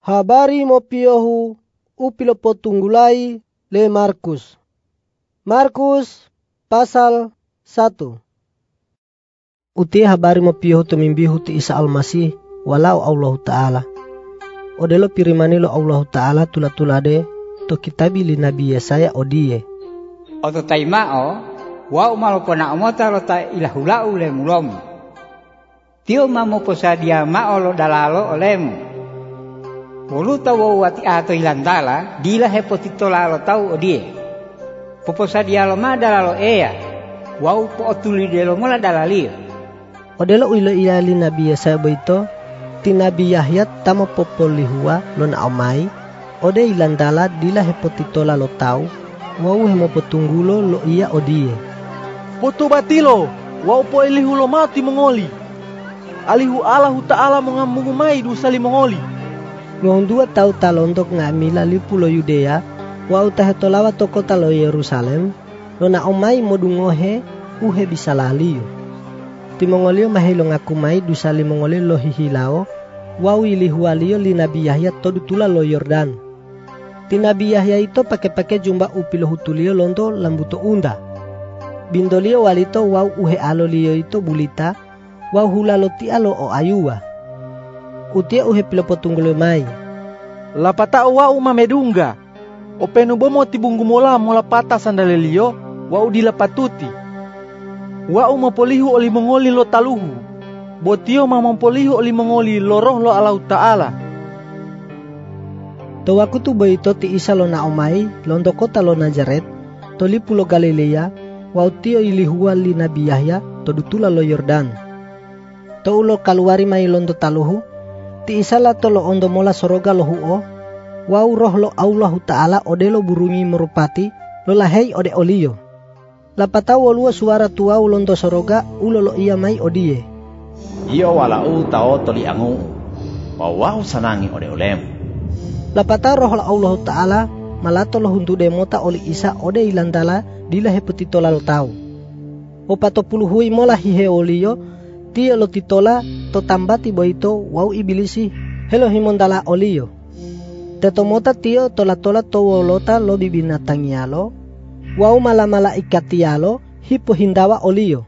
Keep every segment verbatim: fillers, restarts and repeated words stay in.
Habari mopiohu upilo potunggulai le Markus. Markus pasal satu. Uti habari mopiohu tumimbihu ti Isa Almasih walau Allah Ta'ala. Odelo pirimanilo Allah Ta'ala tula-tulade to kitabili Nabi Yesaya odie. Oto taimao wa umalopona omota lota ilahulau le mulomu. Tio mamo posadia mao lo dalalo olemu. Voluta wo wati ato ilandala dila hepotitola lo tau odie. Poposadia lo ma dalalo ea. Wau po otuli delo mola dalalio. Odelo uilo iali Nabi Yesaya boito ti Nabi Yahya tamo popolihua lo na omai. Ode ilandala dila hepotitola lo tau. Wau hemo potunggulo lo iya odie. Poto batilo, wau po elihu lo mati mongoli. Alihu Allah Ta'ala mengamungumai dusali mongoli. Ngong dua tau talontok ngamila li pulo Yudea, wau tahetolawa to kota lo Yerusalem, lo na omai modungohe uhe bisa laliyo. Ti mongolio mahilo ngakumai dusali mongolio lo hihilao, wau ilihualio li Nabi Yahya to dutula lo Yordan. Ti Nabi Yahya itu pake-pake jumba upilo hutulio lonto lambuto unda. Bindolio walito wau uhe alo liyo itu bulita, wau hula lo ti alo o ayuwa. Utia uhe pilo potunggulo mai. Lapata wa uma medunga. Openu bomo tibunggu mola mola pata sandalelio wa udila patuti. Wa uma polihu oli mongoli lo taluhu. Botio mamam polihu oli mongoli lo roh lo Allah Ta'ala. Tawaku tu boito ti Isa lo na omai londo kota lo Nazaret to li pulo Galilea wa utio ilihua li Nabi Yahya to dutula lo Yordan. To ulo kaluari mai londo taluhu. Ti Isa la tolo ondo mola soroga lo huo, wau roh lo Allah Ta'ala odelo burungi merupati lo lahei ode olio. Lapata walua suara tuau londo soroga ulo lo iya mai odie. Iyo walau tao toli angu, wau sanangi ode olem. Lapata roh lo Allah Ta'ala malato lo huntu demota oli Isa ode ilandala dila hepetitola lo tau. Opato puluhui mola hihe olio. Tio lo titola to tambati boito wau ibilisi helo himondala olio. Tetomota tio tola tola to wolota lo bibinatangialo. Wau mala-mala ikatialo hipo hindawa olio.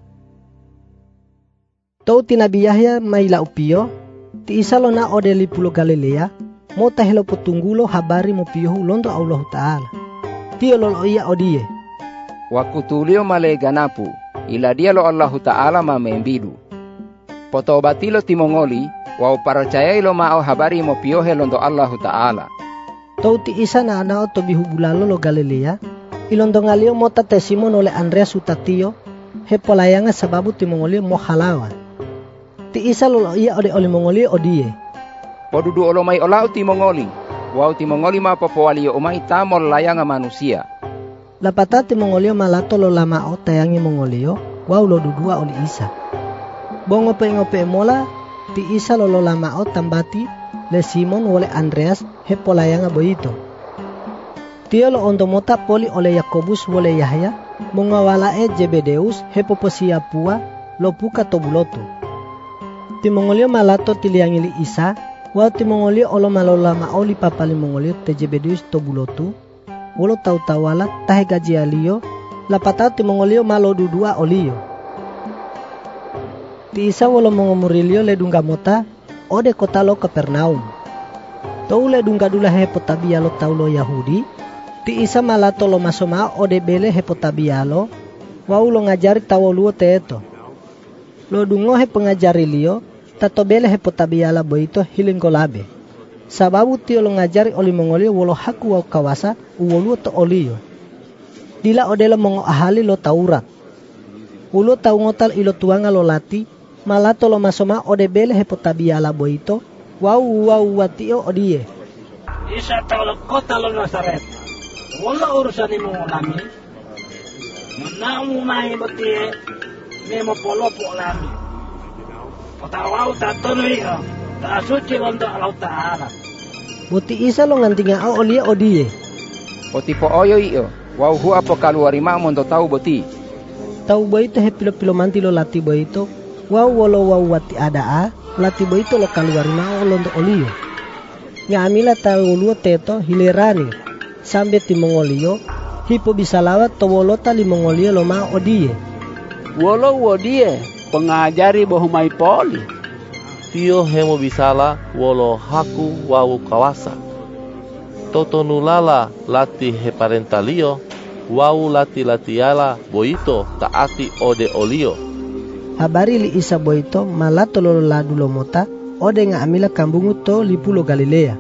Tau ti Nabi Yahya maila upio. Ti Isa lo na ode li pulo Galilea. Mota helo potunggulo habari mo piyo londo Allah Ta'ala. Tio lo iya odie. Wakutulio male ganapu. Ila dia lo Allah Ta'ala ma membidu. Poto batilo timongoli, wau percayai lo mao habari mo piohe londo Allah Ta'ala. Tau ti Isa na anao to bihubulalo lo Galilea, ilondo ngalio mota te Simon ole Andreas utatio, he polayanga sababu timongoli mo halawa. Ti Isa lo iya ode ole mongoli odie. Podudu olo mai olau timongoli, wau timongoli ma popoalio omai tamol layanga manusia. Lapata timongolio malato lo lamao tayangi mongolio, wau lo dudua oli Isa. Bongope-ngope mola ti Isa lolo lamao tambati le Simon wole Andreas he polayanga boito. Tio lo ondo mota poli ole Yakobus wole Yahya mongawala e Jebedeus he poposia pua lo puka tobuloto. Timongolio malato tiliangili Isa wa timongolio olo malola maoli papali mongolio te Jebedeus tobuloto wolo tau-tawala tahe gajialio lapata timongolio malo dudua olio. Ti Isa wolo mongomurilio le dunga mota ode kota lo Kapernaum. Tau le dunga dula he potabialo tau lo Yahudi. Ti Isa malato lo masoma ode bele he potabialo. Wau lo ngajari tau luo teeto. Lo dungo he pengajari lio tato bele he potabiala boito hiling kolabe. Sababu tio lo ngajari oli mongolio wolo haku wau kawasa uwoluo to olio. Dila ode lo mongo ahali lo Taurat. Ulo tau ngotal ilo tuanga lo lati. Malato lo masoma ode bele he potabiala boito. Wau wau watio odie. Isa tolo kota lo Nazaret. Wala urusan mo kami. Namu mai botie nemo polopo lami. Potawau tatono iyo. Tasuci londo Allah Ta'ala. Boti Isa lo ngantinga o olie odie. Boti po oyo iyo. Wau hua po kaluarima mondo tau boti. Tau boito he pilo-pilo manti lo lati boito. Wau wolo wau wati adaa lati boito lo kaluari mao londo olio. ngamila tauluo teto hilirani sambe timongolio hipo bisa lawat towolota limongolio loma odie. Wolo wodie pengajari bohumai poli. Tio hemo bisala wolo haku wawu kawasa. Toto nulala lati heparentalio wawu lati latiala boito taati ode olio. Habari li Isa boito malato lolo ladu lomota ode nga amila kambungu to lipulo Galilea.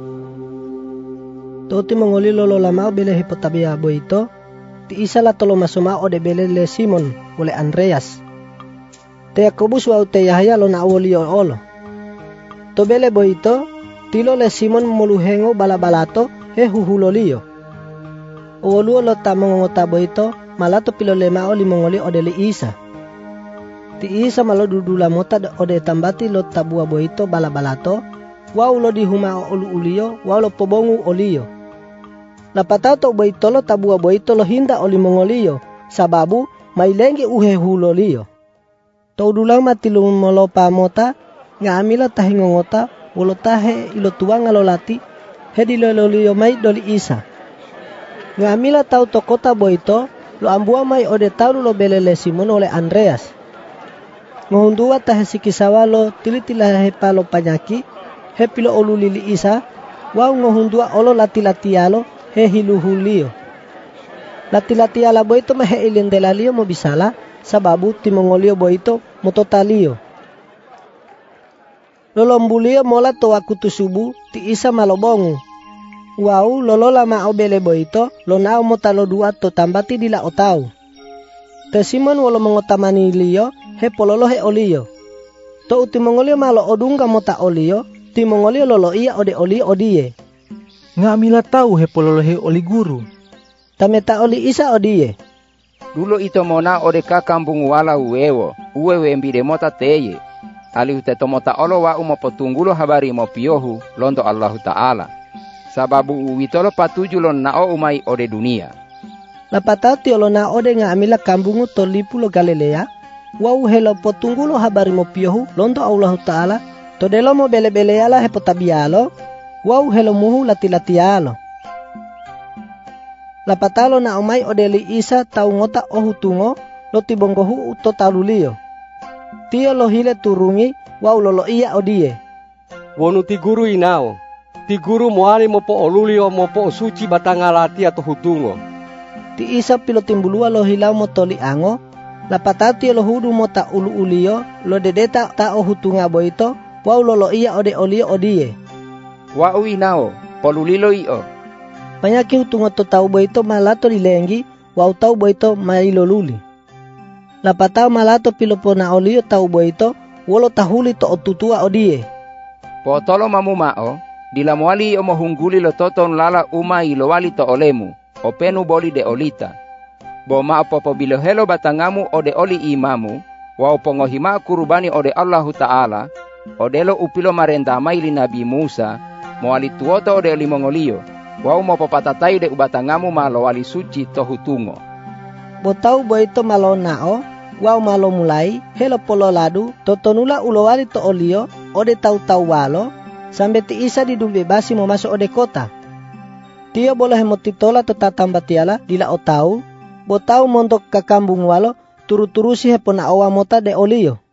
Toti mongoli lolo lamau bele hipotabia boito ti Isa la tolo masoma ode bele le Simon ole Andreas. Te Yakobus wa te Yahya lo na olio olo. To bele boito tilo le Simon moluhengo balabalato he huhulolio. Oluo lo tamongota boito malato pilo le mao limongoli ode le Isa. Ti Isa malo dudula mota ode tambati lo tabua boito balabalato wau lo dihuma olu ulio wau lo pobongu olio. Lapatato boito lo tabua boito lo hinda oli mongolio sababu mailengi uhe hulolio. Tau dulang mati lo molopa mota ngamila tahingongota wolo tahe ilo tuanga lo lati hedi lo lolio mai doli Isa. Ngamila tau tokota boito lo ambua mai ode tau lo belele Simon ole Andreas. Ngohundua tahe sikisawa lo tilitila he palo panyaki he pilo olu lili Isa wau ngohundua olo lati-latialo he hiluhulio. Lati-latiala boito mahe ilindelalio mo bisala sababu timongolio boito mototalio. Lolombulio mola to wakutu subu ti Isa malobongu. Wau lolola ma obele boito lo nao motalo dua to tambati dila otau. Te Simon wolo mengotamani lio he pololo he olio. To utimongolio malo odunga mota olio timongolio lolo ia ode oli odie. Ngamila tahu he pololo he oli guru. Tameta oli Isa odie. Dulo ito mona ode kakambung wala uewo uwewe mbide mota teye. Ali ute tomota olo wa umo potunggulo habari mo piohu londo Allahu Ta'ala. Sababu uwitolo patuju lon nao umai ode dunia. Lapatau tiolo na ode nga amila kambungu to lipulo Galilea. Wau helo potunggulo habari mo piohu londo Allahu Ta'ala. To delo mo bele-bele ala he potabialo. Wau helo muhu lati-latialo. Lapatalo na umai ode li Isa tau ngota ohutungo lo tibonggohu uto talulio. Tio lo hile turungi wau lolo iya odie. Wonu ti guru inao. Ti guru moali mopo olulio mopo suci batangalati atau hutungo. Ti Isa pilo timbulua lo hilau motoli ango. Lapatati lo hudu mota ulu ulio lo dedeta ta ohutunga boito wau lolo iya ode olio odie. Wau inao polulilo io. Panyaki hutungo to tau boito malato lilengi wau tau boito mailoluli. Lapatau malato pilopona olio tau boito wolo tahuli to otutua odie. Potolo mamu mao dilamuali omo hungguli lo toton lala uma ilowali to olemu openu boli de olita. Bo ma popo bilohelo batangamu ode oli imamu wa pongohima kurubani ode Allahu Ta'ala odelo upilo marenda maili Nabi Musa moali tuoto ode limongolio wa mo popatatai de ubatangamu malo wali suci to hutungo. Botau boito malo nao wau malo mulai helo polo ladu totonula ulowali to olio ode tau-tau walo sampai ti Isa didubebasi mau masuk ode kota. Tio boleh motitola to tatambatiala dila otau botau montok kakambung walo turu-turusi hepona awa mota de olio.